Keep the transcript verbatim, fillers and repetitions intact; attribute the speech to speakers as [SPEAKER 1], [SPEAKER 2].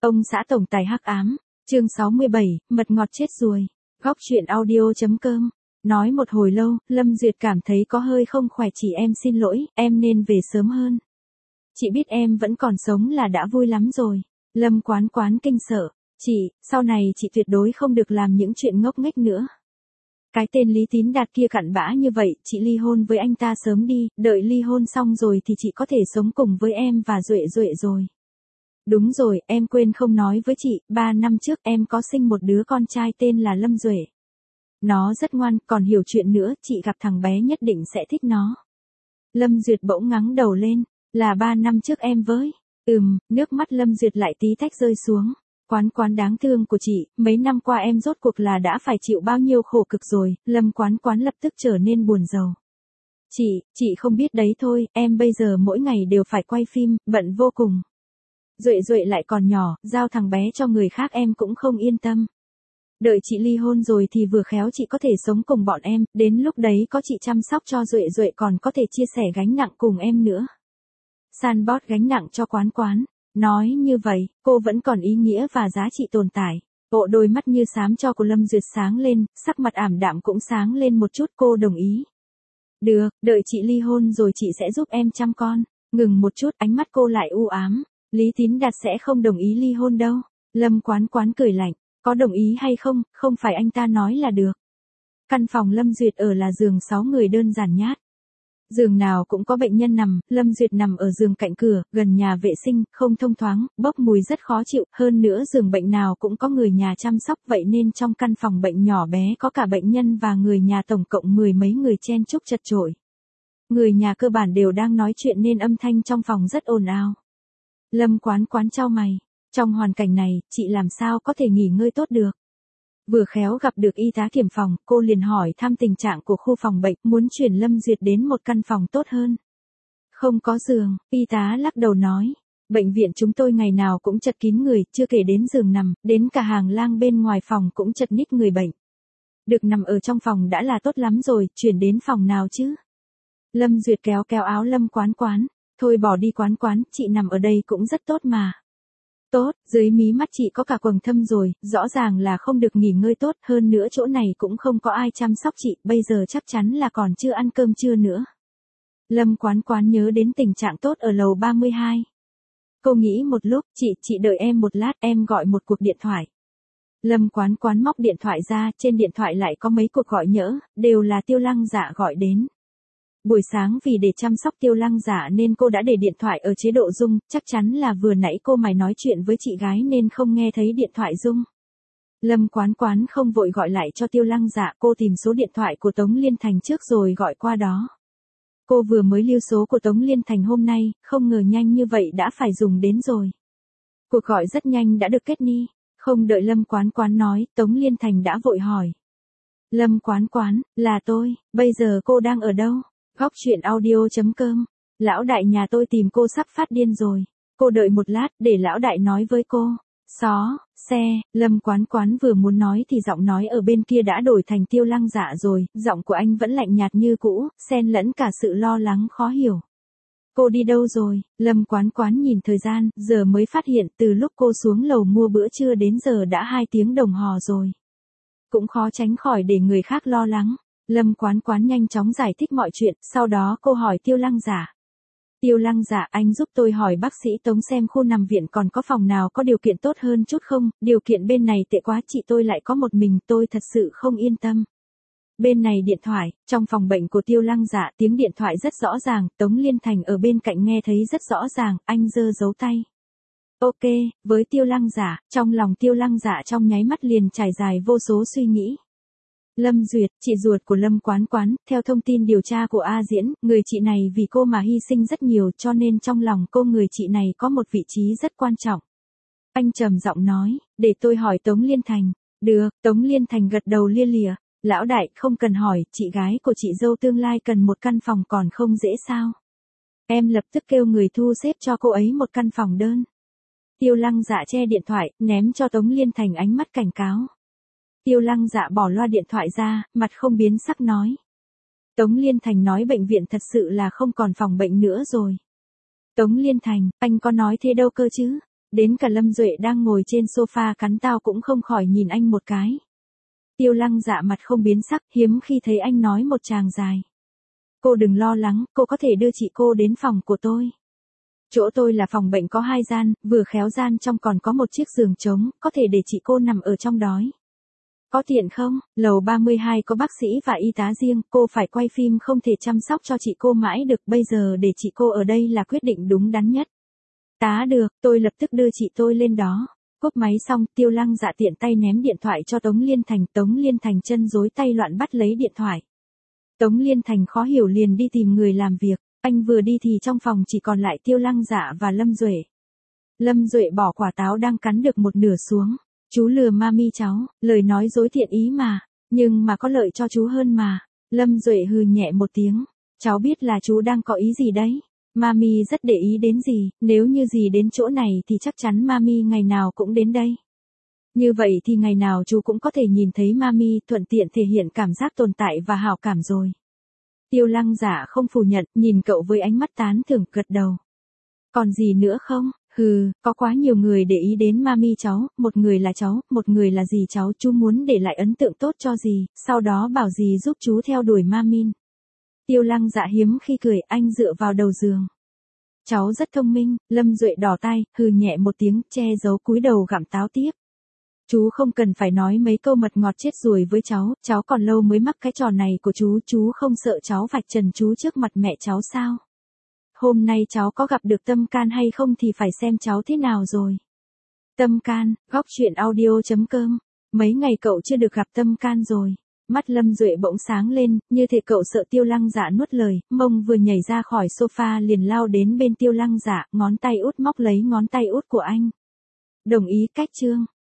[SPEAKER 1] Ông xã tổng tài hắc ám, chương sáu mươi bảy, mật ngọt chết ruồi. Góc truyện audio.com. Nói một hồi lâu, Lâm Duyệt cảm thấy có hơi không khỏe. Chị em xin lỗi, em nên về sớm hơn. Chị biết em vẫn còn sống là đã vui lắm rồi. Lâm Quán Quán kinh sợ. Chị, sau này chị tuyệt đối không được làm những chuyện ngốc nghếch nữa. Cái tên Lý Tín Đạt kia cặn bã như vậy, chị ly hôn với anh ta sớm đi, đợi ly hôn xong rồi thì chị có thể sống cùng với em và Duệ Duệ rồi. Đúng rồi, em quên không nói với chị, ba năm trước em có sinh một đứa con trai tên là Lâm Duệ. Nó rất ngoan, còn hiểu chuyện nữa, chị gặp thằng bé nhất định sẽ thích nó. Lâm Duyệt bỗng ngắng đầu lên, là ba năm trước em với. Ừm, nước mắt Lâm Duyệt lại tí tách rơi xuống. Quán Quán đáng thương của chị, mấy năm qua em rốt cuộc là đã phải chịu bao nhiêu khổ cực rồi. Lâm Quán Quán lập tức trở nên buồn rầu. Chị, chị không biết đấy thôi, em bây giờ mỗi ngày đều phải quay phim, bận vô cùng. Duệ Duệ lại còn nhỏ, giao thằng bé cho người khác em cũng không yên tâm. Đợi chị ly hôn rồi thì vừa khéo chị có thể sống cùng bọn em, đến lúc đấy có chị chăm sóc cho Duệ Duệ còn có thể chia sẻ gánh nặng cùng em nữa. San bót gánh nặng cho Quán Quán. Nói như vậy, cô vẫn còn ý nghĩa và giá trị tồn tại. Bộ đôi mắt như xám cho của Lâm Duyệt sáng lên, sắc mặt ảm đạm cũng sáng lên một chút. Cô đồng ý. Được, đợi chị ly hôn rồi chị sẽ giúp em chăm con. Ngừng một chút, ánh mắt cô lại u ám. Lý Tín Đạt sẽ không đồng ý ly hôn đâu. Lâm Quán Quán cười lạnh. Có đồng ý hay không, không phải anh ta nói là được. Căn phòng Lâm Duyệt ở là giường sáu người đơn giản nhát. Giường nào cũng có bệnh nhân nằm, Lâm Duyệt nằm ở giường cạnh cửa, gần nhà vệ sinh, không thông thoáng, bốc mùi rất khó chịu, hơn nữa giường bệnh nào cũng có người nhà chăm sóc, vậy nên trong căn phòng bệnh nhỏ bé có cả bệnh nhân và người nhà tổng cộng mười mấy người chen chúc chật chội. Người nhà cơ bản đều đang nói chuyện nên âm thanh trong phòng rất ồn ào. Lâm Quán Quán chau mày, trong hoàn cảnh này, chị làm sao có thể nghỉ ngơi tốt được. Vừa khéo gặp được y tá kiểm phòng, cô liền hỏi thăm tình trạng của khu phòng bệnh, muốn chuyển Lâm Duyệt đến một căn phòng tốt hơn. Không có giường, y tá lắc đầu nói. Bệnh viện chúng tôi ngày nào cũng chật kín người, chưa kể đến giường nằm, đến cả hàng lang bên ngoài phòng cũng chật ních người bệnh. Được nằm ở trong phòng đã là tốt lắm rồi, chuyển đến phòng nào chứ? Lâm Duyệt kéo kéo áo Lâm Quán Quán. Thôi bỏ đi Quán Quán, chị nằm ở đây cũng rất tốt mà. Tốt, dưới mí mắt chị có cả quầng thâm rồi, rõ ràng là không được nghỉ ngơi tốt, hơn nữa chỗ này cũng không có ai chăm sóc chị, bây giờ chắc chắn là còn chưa ăn cơm trưa nữa. Lâm Quán Quán nhớ đến tình trạng tốt ở lầu ba mươi hai. Cô nghĩ một lúc, chị, chị đợi em một lát, em gọi một cuộc điện thoại. Lâm Quán Quán móc điện thoại ra, trên điện thoại lại có mấy cuộc gọi nhỡ, đều là Tiêu Lăng Dạ gọi đến. Buổi sáng vì để chăm sóc Tiêu Lăng Dạ nên cô đã để điện thoại ở chế độ rung, chắc chắn là vừa nãy cô mày nói chuyện với chị gái nên không nghe thấy điện thoại rung. Lâm Quán Quán không vội gọi lại cho Tiêu Lăng Dạ, cô tìm số điện thoại của Tống Liên Thành trước rồi gọi qua đó. Cô vừa mới lưu số của Tống Liên Thành hôm nay, không ngờ nhanh như vậy đã phải dùng đến rồi. Cuộc gọi rất nhanh đã được kết ni, không đợi Lâm Quán Quán nói, Tống Liên Thành đã vội hỏi. Lâm Quán Quán, là tôi, bây giờ cô đang ở đâu? Góc truyện audio.com. Lão đại nhà tôi tìm cô sắp phát điên rồi. Cô đợi một lát để lão đại nói với cô. Xó, xe, Lâm Quán Quán vừa muốn nói thì giọng nói ở bên kia đã đổi thành Tiêu Lăng Dạ rồi, giọng của anh vẫn lạnh nhạt như cũ, xen lẫn cả sự lo lắng khó hiểu. Cô đi đâu rồi? Lâm Quán Quán nhìn thời gian, giờ mới phát hiện từ lúc cô xuống lầu mua bữa trưa đến giờ đã hai tiếng đồng hồ rồi. Cũng khó tránh khỏi để người khác lo lắng. Lâm Quán Quán nhanh chóng giải thích mọi chuyện, sau đó cô hỏi Tiêu Lăng Dạ. Tiêu Lăng Dạ, anh giúp tôi hỏi bác sĩ Tống xem khu nằm viện còn có phòng nào có điều kiện tốt hơn chút không, điều kiện bên này tệ quá, chị tôi lại có một mình, tôi thật sự không yên tâm. Bên này điện thoại, trong phòng bệnh của Tiêu Lăng Dạ, tiếng điện thoại rất rõ ràng, Tống Liên Thành ở bên cạnh nghe thấy rất rõ ràng, anh giơ dấu tay. Ok, với Tiêu Lăng Dạ, trong lòng Tiêu Lăng Dạ trong nháy mắt liền trải dài vô số suy nghĩ. Lâm Duyệt, chị ruột của Lâm Quán Quán, theo thông tin điều tra của A Diễn, người chị này vì cô mà hy sinh rất nhiều cho nên trong lòng cô người chị này có một vị trí rất quan trọng. Anh trầm giọng nói, để tôi hỏi Tống Liên Thành. Được, Tống Liên Thành gật đầu lia lịa. Lão đại, không cần hỏi, chị gái của chị dâu tương lai cần một căn phòng còn không dễ sao. Em lập tức kêu người thu xếp cho cô ấy một căn phòng đơn. Tiêu Lăng Dạ che điện thoại, ném cho Tống Liên Thành ánh mắt cảnh cáo. Tiêu Lăng Dạ bỏ loa điện thoại ra, mặt không biến sắc nói. Tống Liên Thành nói bệnh viện thật sự là không còn phòng bệnh nữa rồi. Tống Liên Thành, anh có nói thế đâu cơ chứ. Đến cả Lâm Duệ đang ngồi trên sofa cắn tao cũng không khỏi nhìn anh một cái. Tiêu Lăng Dạ mặt không biến sắc, hiếm khi thấy anh nói một tràng dài. Cô đừng lo lắng, cô có thể đưa chị cô đến phòng của tôi. Chỗ tôi là phòng bệnh có hai gian, vừa khéo gian trong còn có một chiếc giường trống, có thể để chị cô nằm ở trong đó. Có tiện không? Lầu ba mươi hai có bác sĩ và y tá riêng, cô phải quay phim không thể chăm sóc cho chị cô mãi được, bây giờ để chị cô ở đây là quyết định đúng đắn nhất. Tá được, tôi lập tức đưa chị tôi lên đó. Cúp máy xong, Tiêu Lăng Dạ tiện tay ném điện thoại cho Tống Liên Thành, Tống Liên Thành chân rối tay loạn bắt lấy điện thoại. Tống Liên Thành khó hiểu liền đi tìm người làm việc, anh vừa đi thì trong phòng chỉ còn lại Tiêu Lăng Dạ và Lâm Duệ. Lâm Duệ bỏ quả táo đang cắn được một nửa xuống. Chú lừa mami cháu, lời nói dối thiện ý mà, nhưng mà có lợi cho chú hơn mà. Lâm Duệ hừ nhẹ một tiếng, cháu biết là chú đang có ý gì đấy. Mami rất để ý đến gì, nếu như gì đến chỗ này thì chắc chắn mami ngày nào cũng đến đây. Như vậy thì ngày nào chú cũng có thể nhìn thấy mami, thuận tiện thể hiện cảm giác tồn tại và hảo cảm rồi. Tiêu Lăng Dạ không phủ nhận, nhìn cậu với ánh mắt tán thưởng, gật đầu. Còn gì nữa không? Hừ, có quá nhiều người để ý đến mami cháu, một người là cháu, một người là dì cháu, chú muốn để lại ấn tượng tốt cho dì, sau đó bảo dì giúp chú theo đuổi mamin. Tiêu Lăng Dạ hiếm khi cười, anh dựa vào đầu giường. Cháu rất thông minh. Lâm Duệ đỏ tai, hừ nhẹ một tiếng, che giấu cúi đầu gặm táo tiếp. Chú không cần phải nói mấy câu mật ngọt chết ruồi với cháu, cháu còn lâu mới mắc cái trò này của chú, chú không sợ cháu vạch trần chú trước mặt mẹ cháu sao? Hôm nay cháu có gặp được Tâm Can hay không thì phải xem cháu thế nào rồi. Tâm Can, góc truyện audio chấm com. Mấy ngày cậu chưa được gặp Tâm Can rồi. Mắt Lâm Duệ bỗng sáng lên, như thể cậu sợ Tiêu Lăng Dạ nuốt lời, mông vừa nhảy ra khỏi sofa liền lao đến bên Tiêu Lăng Dạ, ngón tay út móc lấy ngón tay út của anh. Đồng ý cách chương.